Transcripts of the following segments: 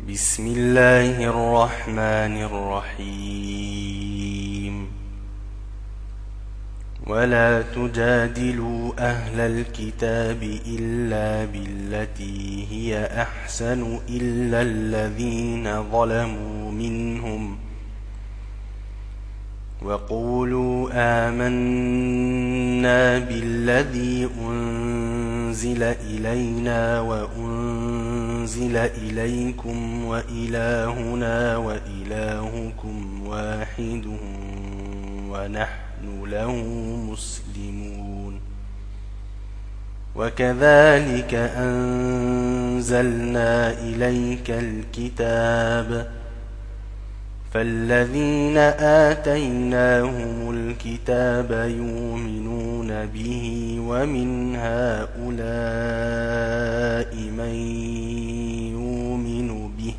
بسم الله الرحمن الرحيم ولا تجادلوا أهل الكتاب إلا بالتي هي أحسن إلا الذين ظلموا منهم وقولوا آمنا بالذي أنزل إلينا وأنزل إليكم وإلهنا وإلهكم واحد ونحن له مسلمون وكذلك أنزلنا إليك الكتاب فالذين آتيناهم الكتاب يؤمنون به ومن هؤلاء من يؤمن به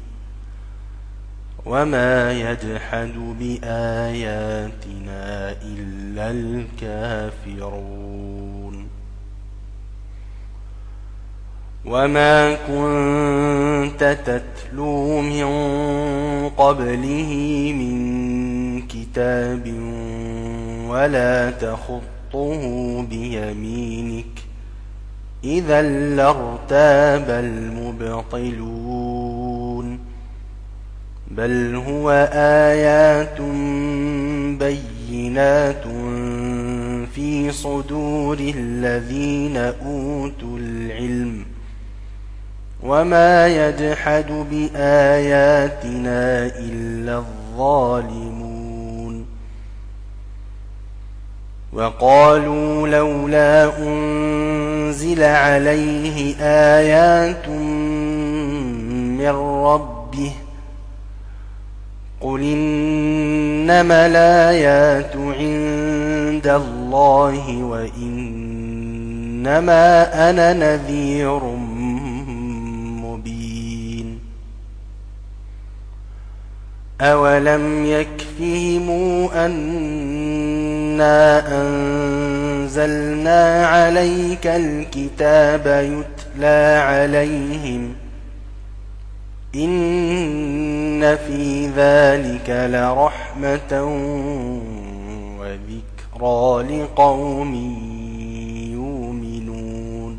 وما يجحد بآياتنا إلا الكافرون وما كنت تتلو من قبله من كتاب ولا تخطه بيمينك إذا لارتاب المبطلون بل هو آيات بينات في صدور الذين أوتوا العلم وما يجحد بآياتنا إلا الظالمون وقالوا لولا أنزل عليه آيات من ربه قل إنما الآيات عند الله وإنما أنا نذير مبين أولم يكفهم أنا أنزلنا عليك الكتاب يتلى عليهم إن في ذلك لرحمة وذكرى لقوم يؤمنون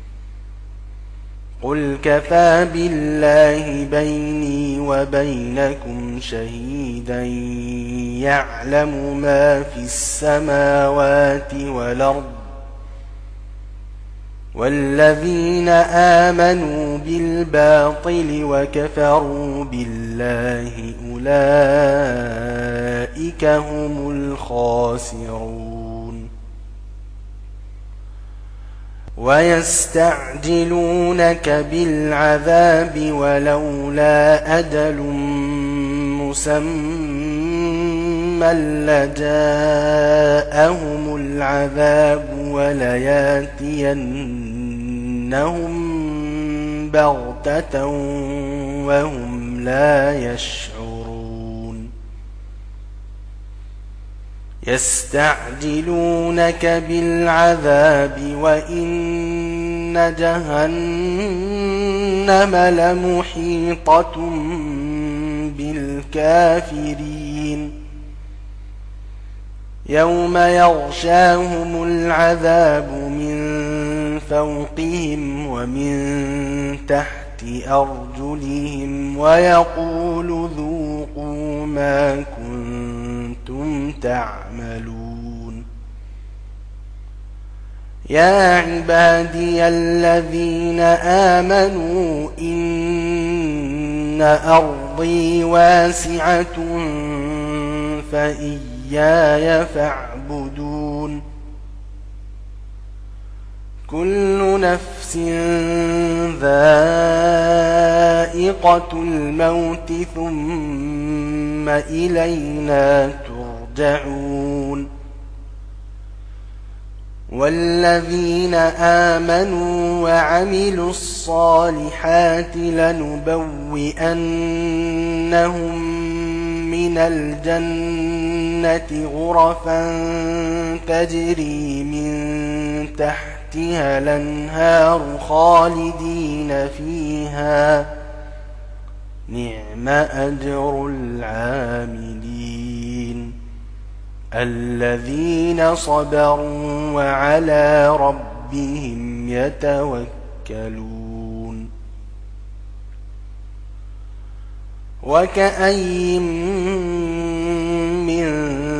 قل كفى بالله بيني وبينكم شهيدا يعلم ما في السماوات والأرض والذين آمنوا بالباطل وكفروا بالله أولئك هم الخاسرون ويستعجلونك بالعذاب ولولا أجل مسمى لجاءهم العذاب ولياتينهم بغتة وهم لا يشعرون يستعجلونك بالعذاب وإن جهنم لمحيطة بالكافرين يوم يغشاهم العذاب من فوقهم ومن تحت أرجلهم ويقول ذوقوا ما كنتم تعملون يا عبادي الذين آمنوا إن أرضي واسعة فإياي فاعبدون كل نفس ذائقة الموت ثم إلينا ترجعون والذين آمنوا وعملوا الصالحات لنبوئنهم من الجنة غرفا تجري من تحتها الأنهار خالدين فيها نعم أجر العاملين الذين صبروا وعلى ربهم يتوكلون وكأين من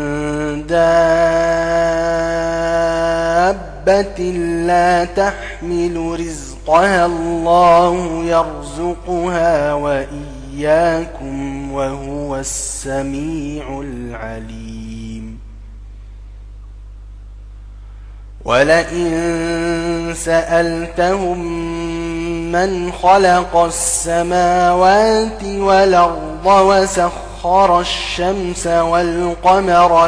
دابة لا تحمل رزقها الله يرزقها وإياكم وهو السميع العليم ولئن سألتهم من خلق السماوات والأرض وسخر الشمس والقمر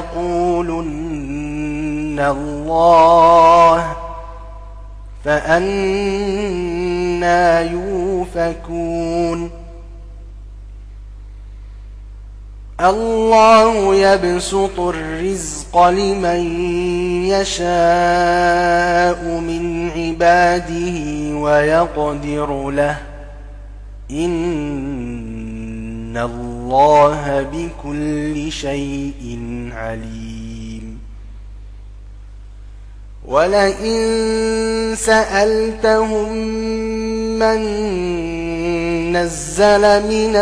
ليقولن الله فأنى يؤفكون الله يبسط الرزق لمن يشاء من عباده ويقدر له إن الله بكل شيء عليم ولئن سألتهم من نزل من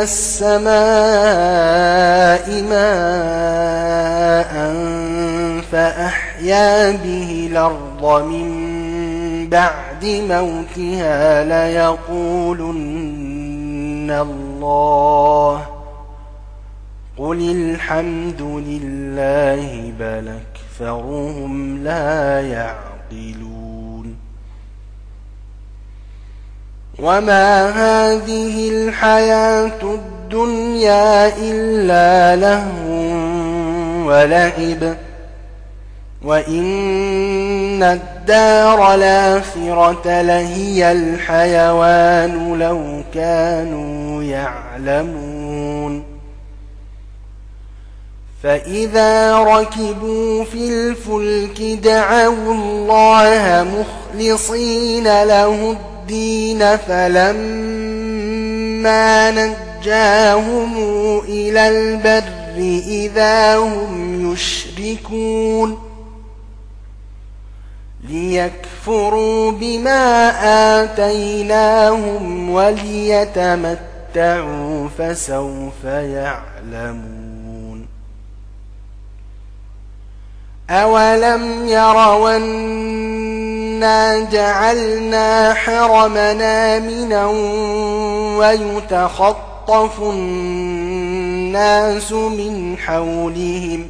السماء ماء فأحيا به الأرض من بعد موتها ليقولن الله قل الحمد لله بل أكثرهم لا يعقلون وما هذه الحياة الدنيا إلا لهو ولعب وإن الدار الآخرة لهي الحيوان لو كانوا يعلمون فإذا ركبوا في الفلك دعوا الله مخلصين له الدين فلما نجاهم إلى البر إذا هم يشركون ليكفروا بما آتيناهم وليتمتعوا فسوف يعلمون أولم يروا أنا جعلنا حرمنا آمنا ويتخطف الناس من حولهم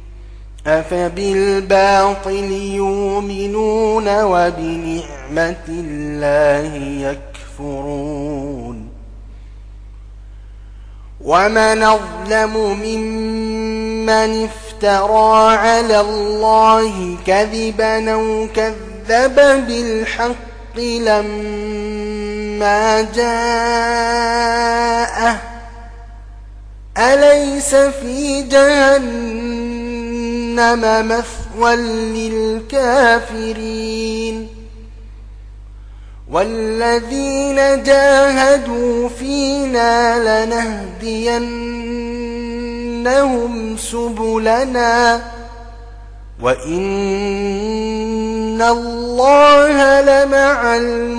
أفبالباطل يؤمنون وبنعمة الله يكفرون ومن أظلم ممن افترى على الله كذبا أو كذب بالحق لما جاءه أليس في جهنم مثوى للكافرين والذين جاهدوا فينا لنهدينهم سبلنا وإن الله لمع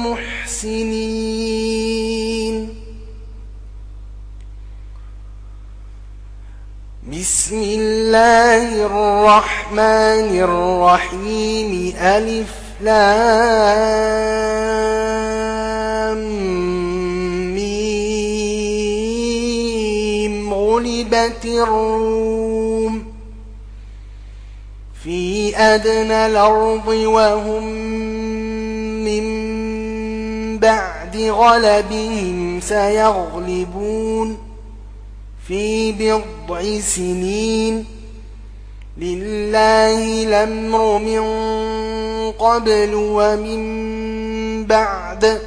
المحسنين بسم الله الرحمن الرحيم ألف لام ميم غلبت الروم في أدنى الأرض وهم من بعد غلبهم سيغلبون في بضع سنين لله الأمر من قبل ومن بعد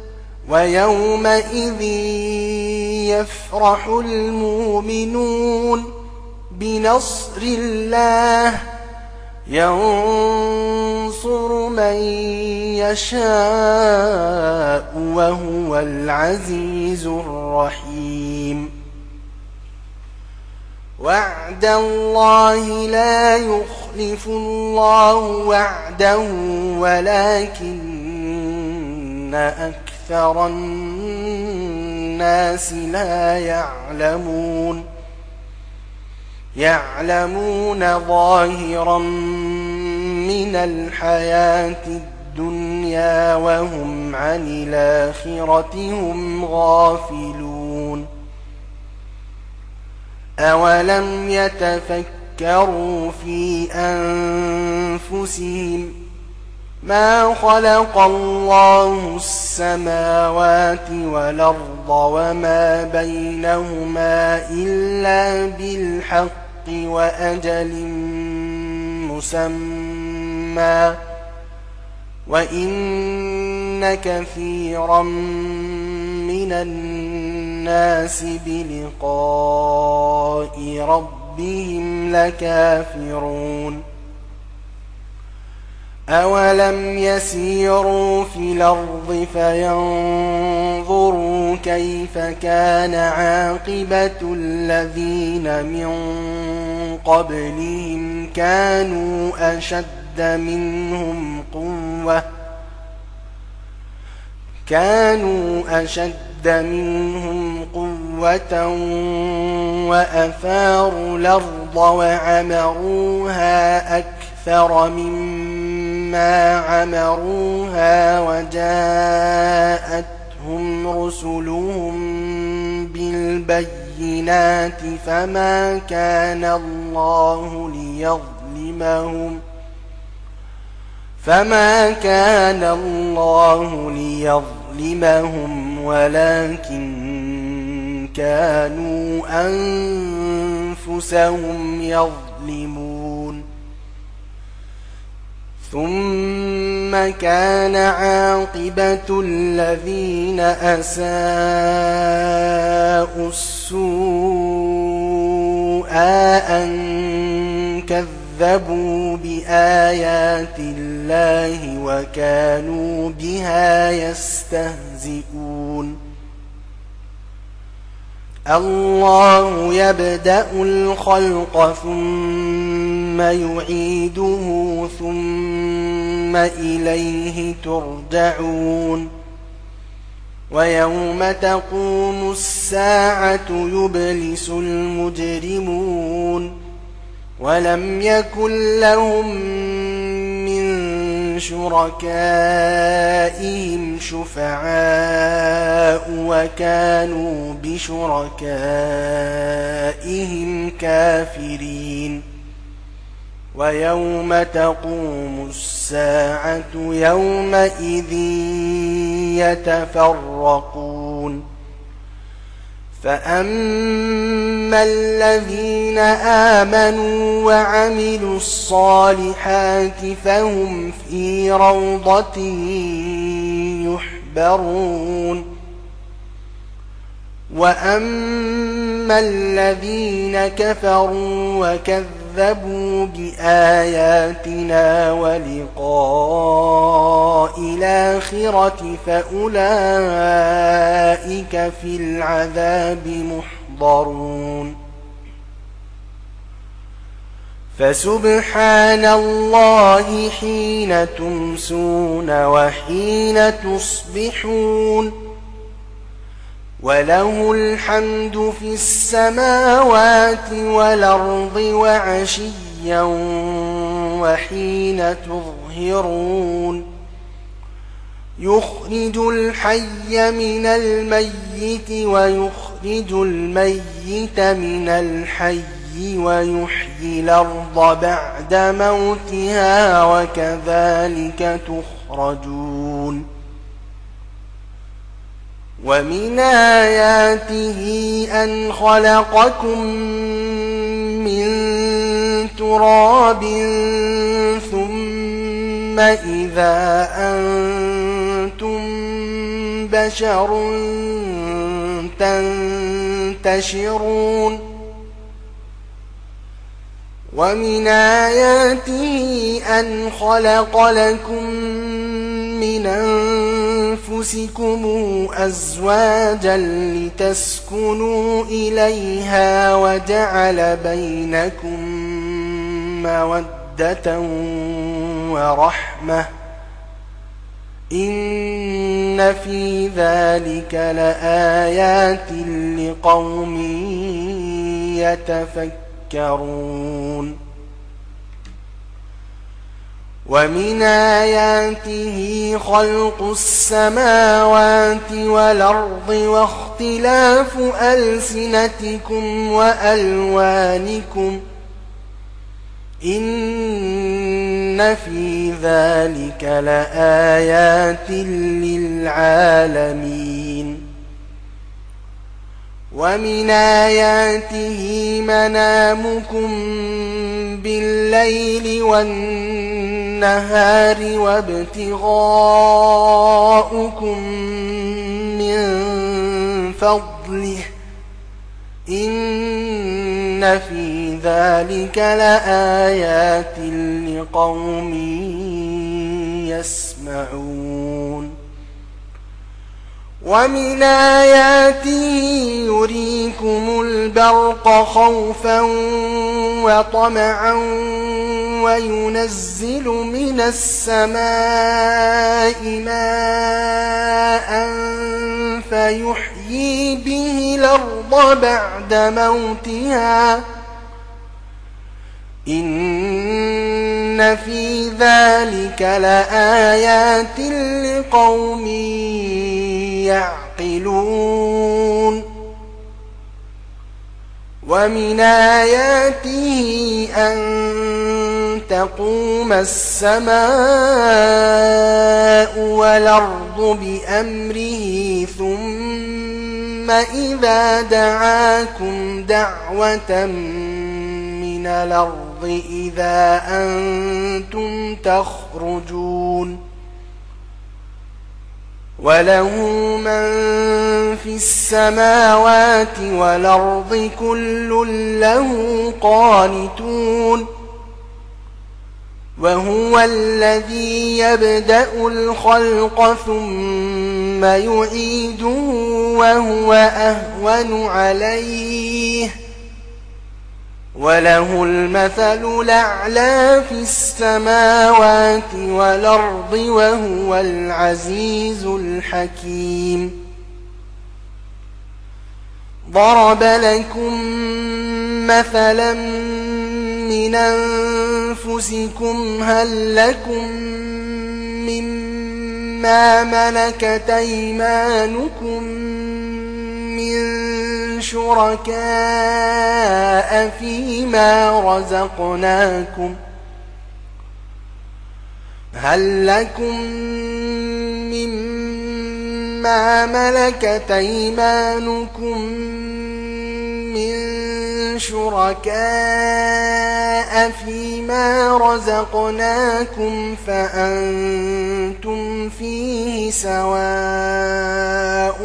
ويومئذ يفرح المؤمنون بنصر الله ينصر من يشاء وهو العزيز الرحيم وعد الله لا يخلف الله وعده ولكن أكثر الناس لا يعلمون ظاهرا من الحياة الدنيا وهم عن الآخرة هم غافلون أولم يتفكروا في أنفسهم ما خلق الله السماوات والأرض وما بينهما إلا بالحق وأجل مسمى وإن كثيرا من الناس بلقاء ربهم لكافرون أولم يسيروا في الأرض فينظروا كيف كان عاقبة الذين من قبلهم كانوا أشد منهم قوة وأثاروا الأرض وعمروها أكثر مما عمروها وجاءتهم رسلهم بالبينات فما كان الله ليظلمهم ولكن كانوا أنفسهم يظلمون ثم كان عاقبة الذين أساءوا السوء أن كذبوا بآيات الله وكانوا بها يستهزئون الله يبدأ الخلق ثم يعيده ثم إليه ترجعون ويوم تقوم الساعة يبلس المجرمون ولم يكن لهم من شركائهم شفعاء وكانوا بشركائهم كافرين ويوم تقوم الساعة يومئذ يتفرقون فأما الذين آمنوا وعملوا الصالحات فهم في روضة يحبرون وأما الذين كفروا وكذبوا بآياتنا ولقاء الآخرة فأولئك في العذاب محضرون فسبحان الله حين تمسون وحين تصبحون وله الحمد في السماوات والأرض وعشيا وحين تظهرون يخرج الحي من الميت ويخرج الميت من الحي ويحيي الأرض بعد موتها وكذلك تخرجون ومن آياته أن خلقكم من تراب ثم إذا أنتم بشر تنتشرون ومن آياته أن خلق لكم من أنفسكم أزواجا لتسكنوا إليها وجعل بينكم مودة ورحمة إن في ذلك لآيات لقوم يتفكرون ومن آياته خلق السماوات والأرض واختلاف ألسنتكم وألوانكم إن في ذلك لآيات للعالمين ومن آياته منامكم بالليل والنهار وابتغاؤكم من فضله إن في ذلك لآيات لقوم يسمعون ومن آياته يريكم البرق خوفا وطمعا وينزل من السماء ماء فيحيي به الأرض بعد موتها إن في ذلك لآيات لقوم يعقلون ومن آياته أن تقوم السماء والأرض بأمره ثم إذا دعاكم دعوة من الأرض إذا أنتم تخرجون وله من في السماوات والأرض كل له قانتون وهو الذي يبدأ الخلق ثم يعيده وهو أهون عليه وله المثل الأعلى في السماوات والأرض وهو العزيز الحكيم ضرب لكم مثلا من أنفسكم هل لكم مما ملكت أيمانكم من شركاء فيما رزقناكم هل لكم مما ملكت أيمانكم من شركاء فيما رزقناكم فأنتم فيه سواء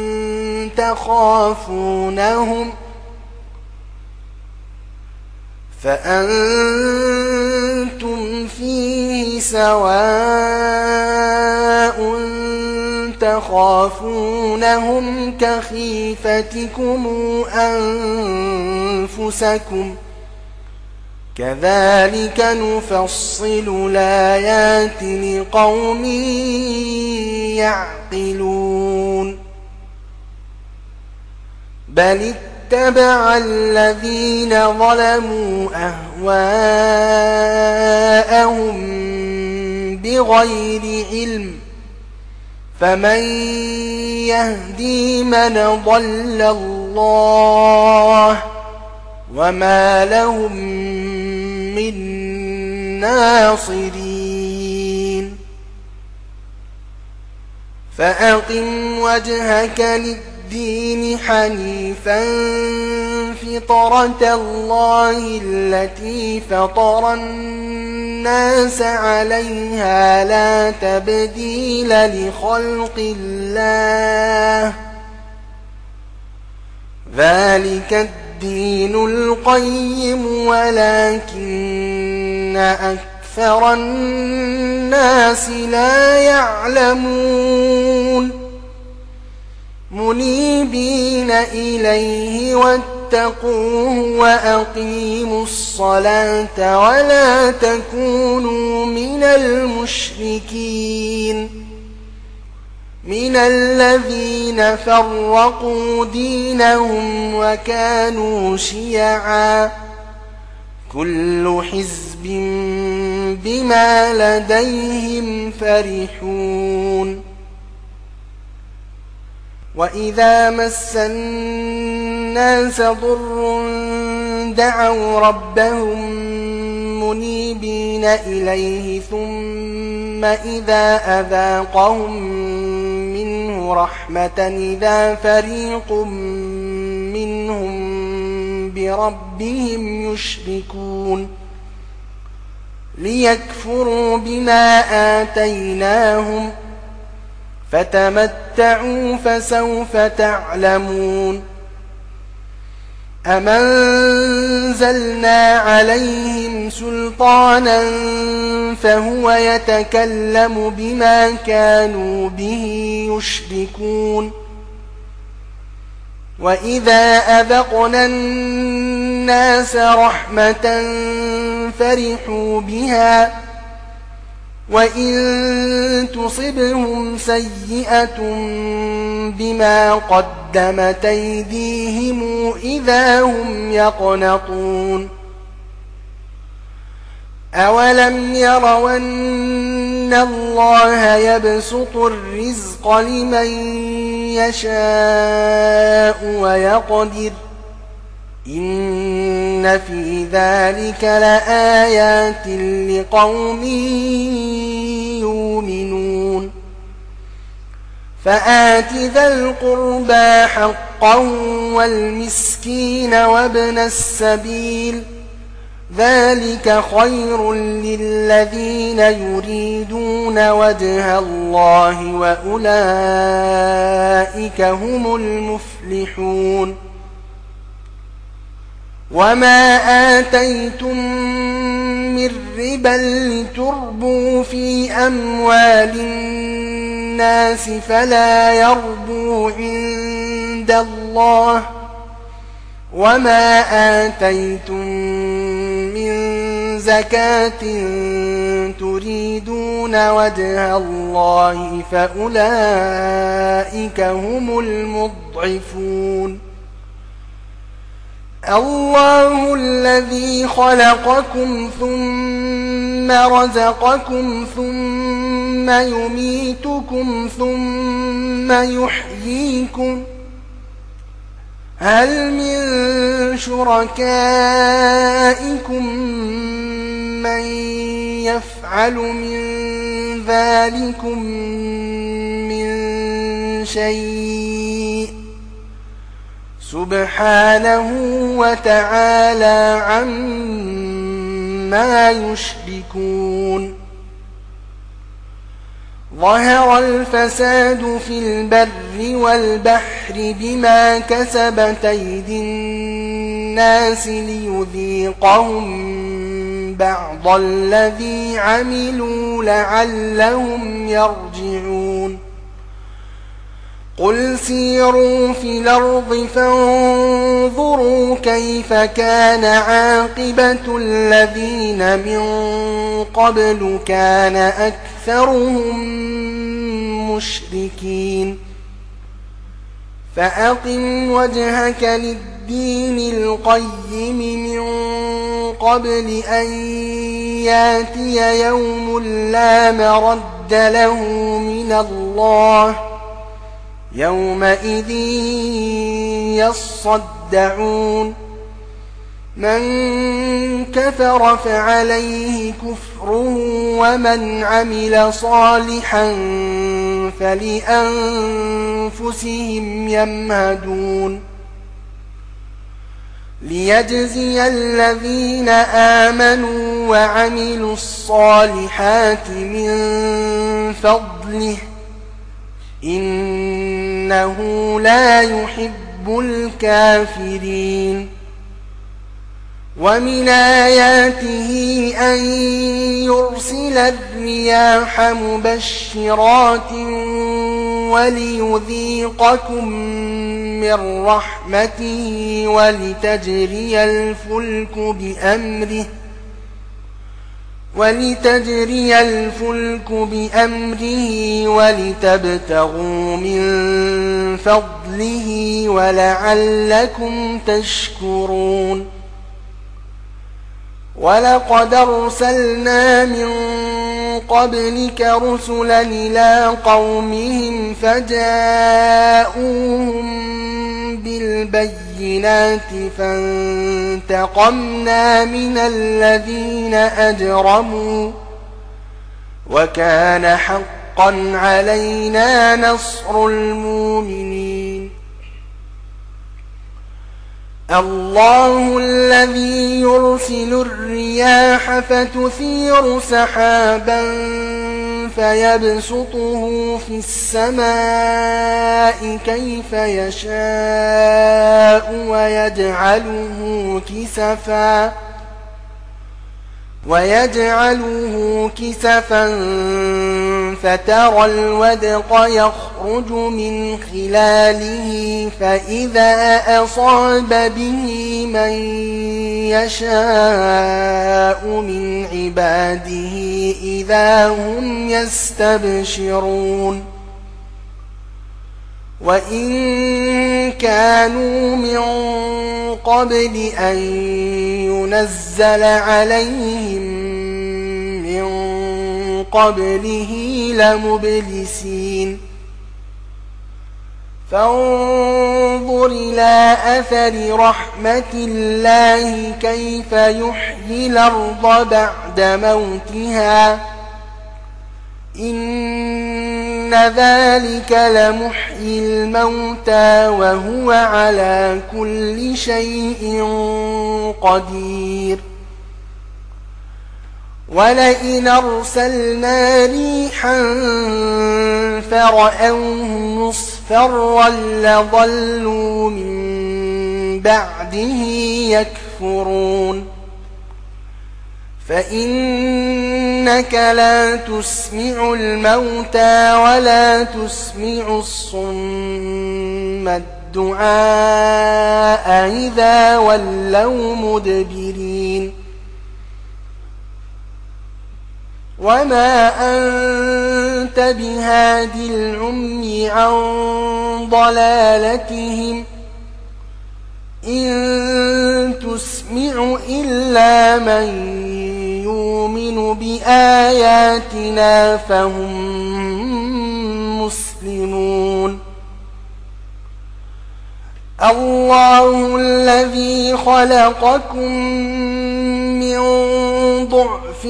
تخافونهم كخيفتكم أنفسكم كذلك نفصل الآيات لقوم يعقلون بل اتبع الذين ظلموا أهواءهم بغير علم فمن يهدي من ضل الله وما لهم من ناصرين فأقم وجهك للدين حنيفا فطرة الله التي فطر الناس عليها لا تبديل لخلق الله ذلك الدين القيم ولكن أكثر الناس لا يعلمون منيبين إليه واتقوه وأقيموا الصلاة ولا تكونوا من المشركين من الذين فرقوا دينهم وكانوا شيعا كل حزب بما لديهم فرحون وإذا مس الناس ضر دعوا ربهم منيبين إليه ثم إذا أذاقهم منه رحمة إذا فريق منهم بربهم يشركون ليكفروا بما آتيناهم فتمتعوا فسوف تعلمون أم أنزلنا عليهم سلطانا فهو يتكلم بما كانوا به يشركون وإذا أذقنا الناس رحمة فرحوا بها وإن تصبهم سيئة بما قدمت أيديهم إذا هم يقنطون أولم يروا أن الله يبسط الرزق لمن يشاء ويقدر إن في ذلك لآيات لقوم يؤمنون فآت ذا القربى حقه والمسكين وابن السبيل ذلك خير للذين يريدون وجه الله وأولئك هم المفلحون وما آتيتم من ربا لتربوا في أموال الناس فلا يربو عند الله وما آتيتم من زكاة تريدون وجه الله فأولئك هم المضعفون الله الذي خلقكم ثم رزقكم ثم يميتكم ثم يحييكم هل من شركائكم من يفعل من ذلكم من شيء سبحانه وتعالى عما يشركون ظهر الفساد في البر والبحر بما كسبت أيدي الناس ليذيقهم بعض الذي عملوا لعلهم يرجعون قل سيروا في الأرض فانظروا كيف كان عاقبة الذين من قبل كان أكثرهم مشركين فأقم وجهك للدين القيم من قبل أن ياتي يوم لا مرد له من الله يومئذ يصدعون من كفر فعليه كفره ومن عمل صالحا فلأنفسهم يمهدون ليجزي الذين آمنوا وعملوا الصالحات من فضله إنه لا يحب الكافرين ومن آياته أن يرسل الرياح مبشرات وليذيقكم من رحمته ولتجري الفلك بأمره ولتبتغوا من فضله ولعلكم تشكرون ولقد أرسلنا من قبلك رسلا إلى قومهم فجاءوهم بالبينات فانتقمنا من الذين أجرموا وكان حقا علينا نصر المؤمنين الله الذي يرسل الرياح فتثير سحابا فيبسطه في السماء كيف يشاء ويجعله كسفا فترى الودق يخرج من خلاله فإذا أصاب به من يشاء من عباده إذا هم يستبشرون وإن كانوا من قبل أن ينزل عليهم من قبله لمبلسين فانظر إلى أثر رحمة الله كيف يحيي الأرض بعد موتها إن ذلك لمحيي الموتى وهو على كل شيء قدير ولئن أرسلنا ريحا فرأوه مصفرا لظلوا من بعده يكفرون فإنك لا تسمع الموتى ولا تسمع الصم الدعاء إذا ولوا مدبرين وما أنت بهاد العمي عن ضلالتهم إن تسمع إلا من يؤمن بآياتنا فهم مسلمون الله الذي خلقكم من ضعف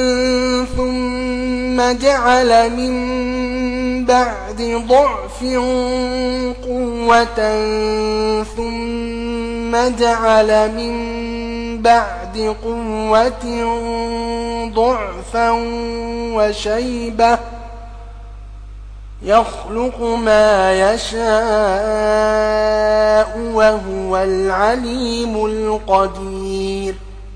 ثم جعل من بعد ضعف قوة ثم جعل من بعد قوة ضعفا وشيبة يخلق ما يشاء وهو العليم القدير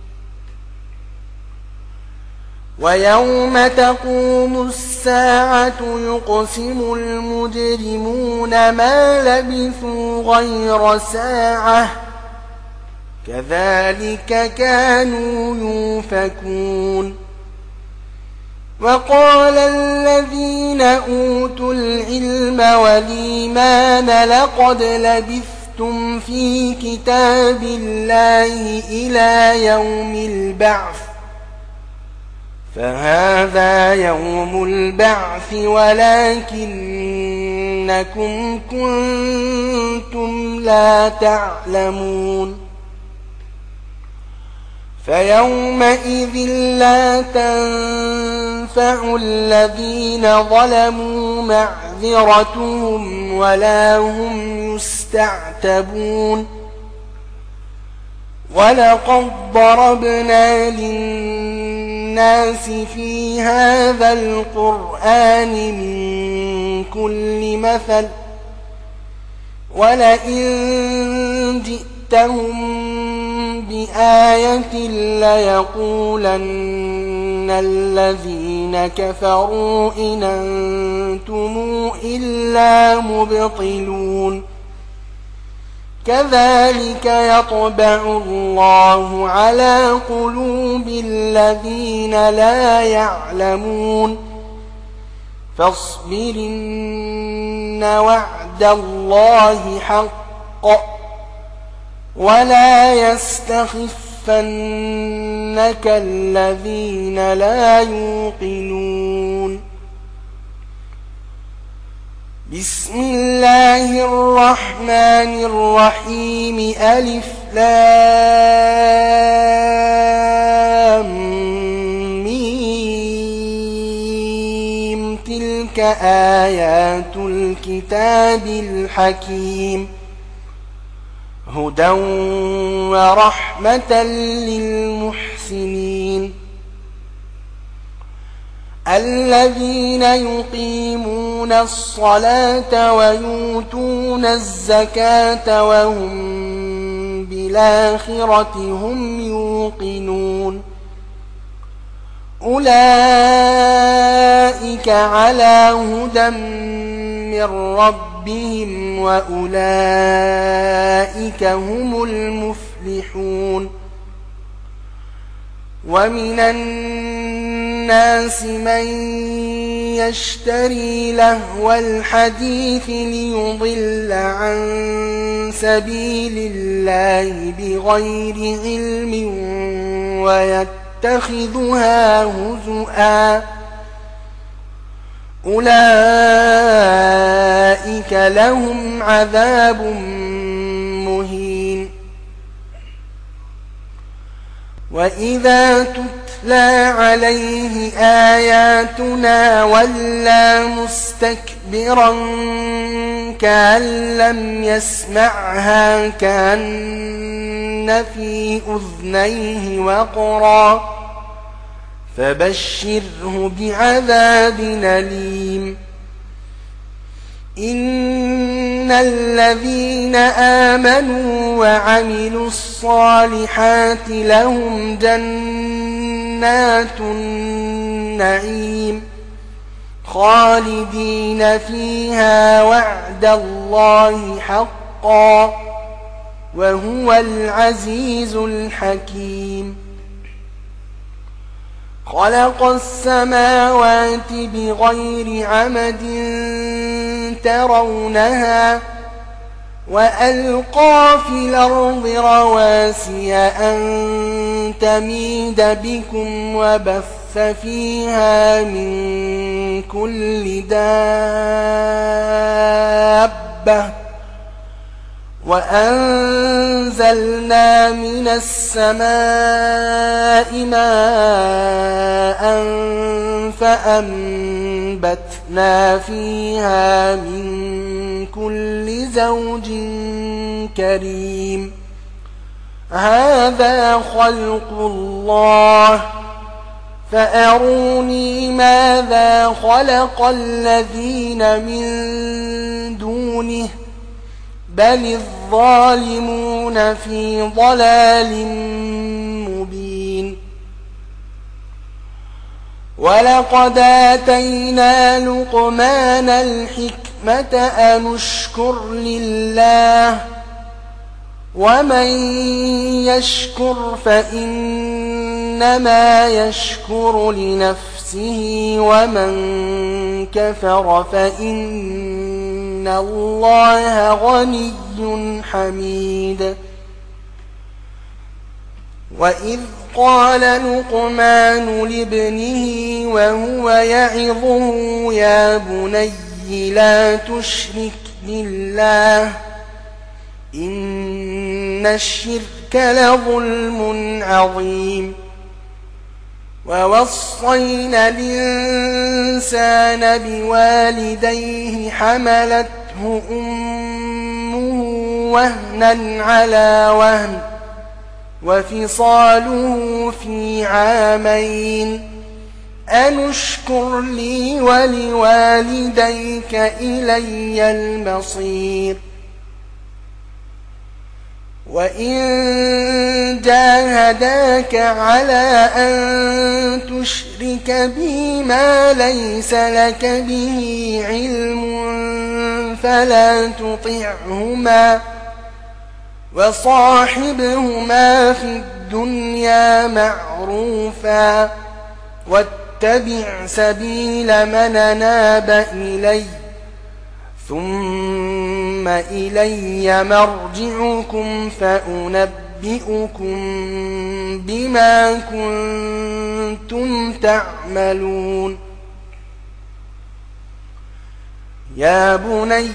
ويوم تقوم الساعة يقسم المجرمون ما لبثوا غير ساعة كذلك كانوا يؤفكون وقال الذين أوتوا العلم والإيمان لقد لبثتم في كتاب الله إلى يوم البعث فهذا يوم البعث ولكنكم كنتم لا تعلمون فيومئذ لا تنفع الذين ظلموا معذرتهم ولا هم يستعتبون ولقد ضربنا للناس في هذا القرآن من كل مثل ولئن جئتهم بآية ليقولن الذين كفروا إن أنتم إلا مبطلون كذلك يطبع الله على قلوب الذين لا يعلمون فاصبر إن وعد الله حق ولا يستخفنك الذين لا يوقنون بسم الله الرحمن الرحيم ألف لام ميم تلك آيات الكتاب الحكيم هدى ورحمة للمحسنين الذين يقيمون الصلاة ويؤتون الزكاة وهم بالآخرة هم يوقنون أولئك على هدى من ربهم وأولئك هم المفلحون ومن الناس من يشتري لهو الحديث ليضل عن سبيل الله بغير علم ويتخذها هزؤا أولئك لهم عذاب مهين وإذا تتلى عليه آياتنا ولى مستكبرا كأن لم يسمعها كأن في أذنيه وقرا فبشره بعذاب أليم إن الذين آمنوا وعملوا الصالحات لهم جنات النعيم خالدين فيها وعد الله حقا وهو العزيز الحكيم خلق السماوات بغير عمد ترونها وألقى في الأرض رواسي أن تميد بكم وبث فيها من كل دابة وأنزلنا من السماء ماء فأنبتنا فيها من كل زوج كريم هذا خلق الله فأروني ماذا خلق الذين من دونه بل الظالمون في ضلال مبين ولقد آتينا لقمان الحكمة أن اشكر لله ومن يشكر فإنما يشكر لنفسه ومن كفر فإن الله غني حميد وإذ قال لقمان لابنه وهو يعظه يا بني لا تشرك بالله إن الشرك لظلم عظيم ووصينا الإنسان بوالديه حملته أمه وهنا على وهن وفصاله في عامين أن اشكر لي ولوالديك إلي المصير وإن جاهداك على أن تشرك بي ما ليس لك به علم فلا تطعهما وصاحبهما في الدنيا معروفا واتبع سبيل من أناب إلي ثم إلي مرجعكم فأنبئكم بما كنتم تعملون يا بني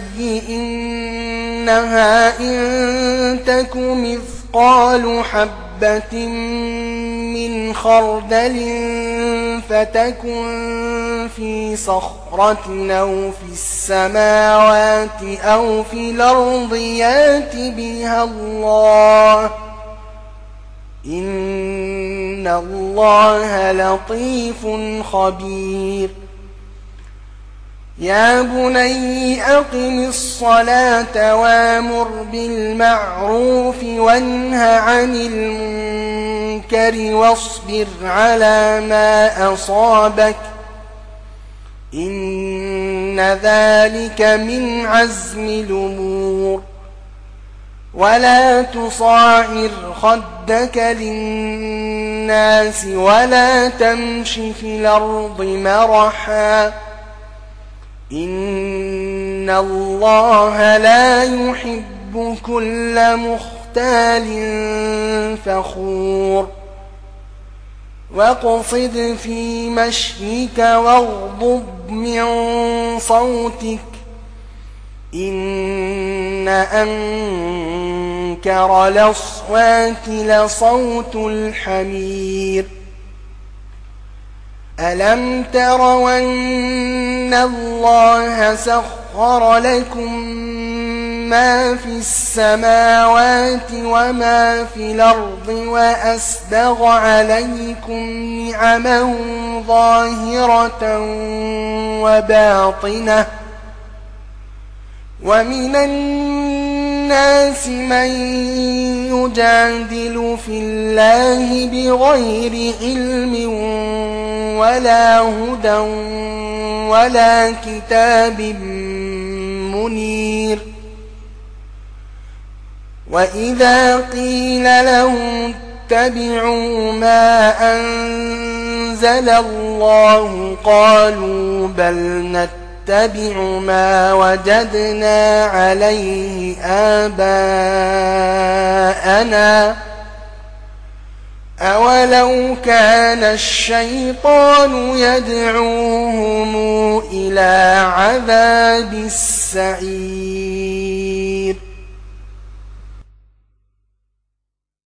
إنها إن تك مثقال حبة من خردل فتكن في صخرة أو في السماوات أو في الأرض يات بها الله إن الله لطيف خبير يا بني أقم الصلاة وامر بالمعروف وانه عن المنكر واصبر على ما أصابك إن ذلك من عزم الأمور ولا تصاعر خدك للناس ولا تمش في الأرض مرحا إن الله لا يحب كل مختال فخور واقصد في مشيك واغضض من صوتك إن أنكر الأصوات لصوت الحمير ألم تروا أن الله سخر لكم ما في السماوات وما في الأرض وأسبغ عليكم نعمه ظاهرة وباطنة ومن الناس من يجادل في الله بغير علم ولا هدى ولا كتاب منير وإذا قيل لهم اتبعوا ما أنزل الله قالوا بل نتبع ما وجدنا عليه آباءنا أولو كان الشيطان يدعوهم إلى عذاب السعير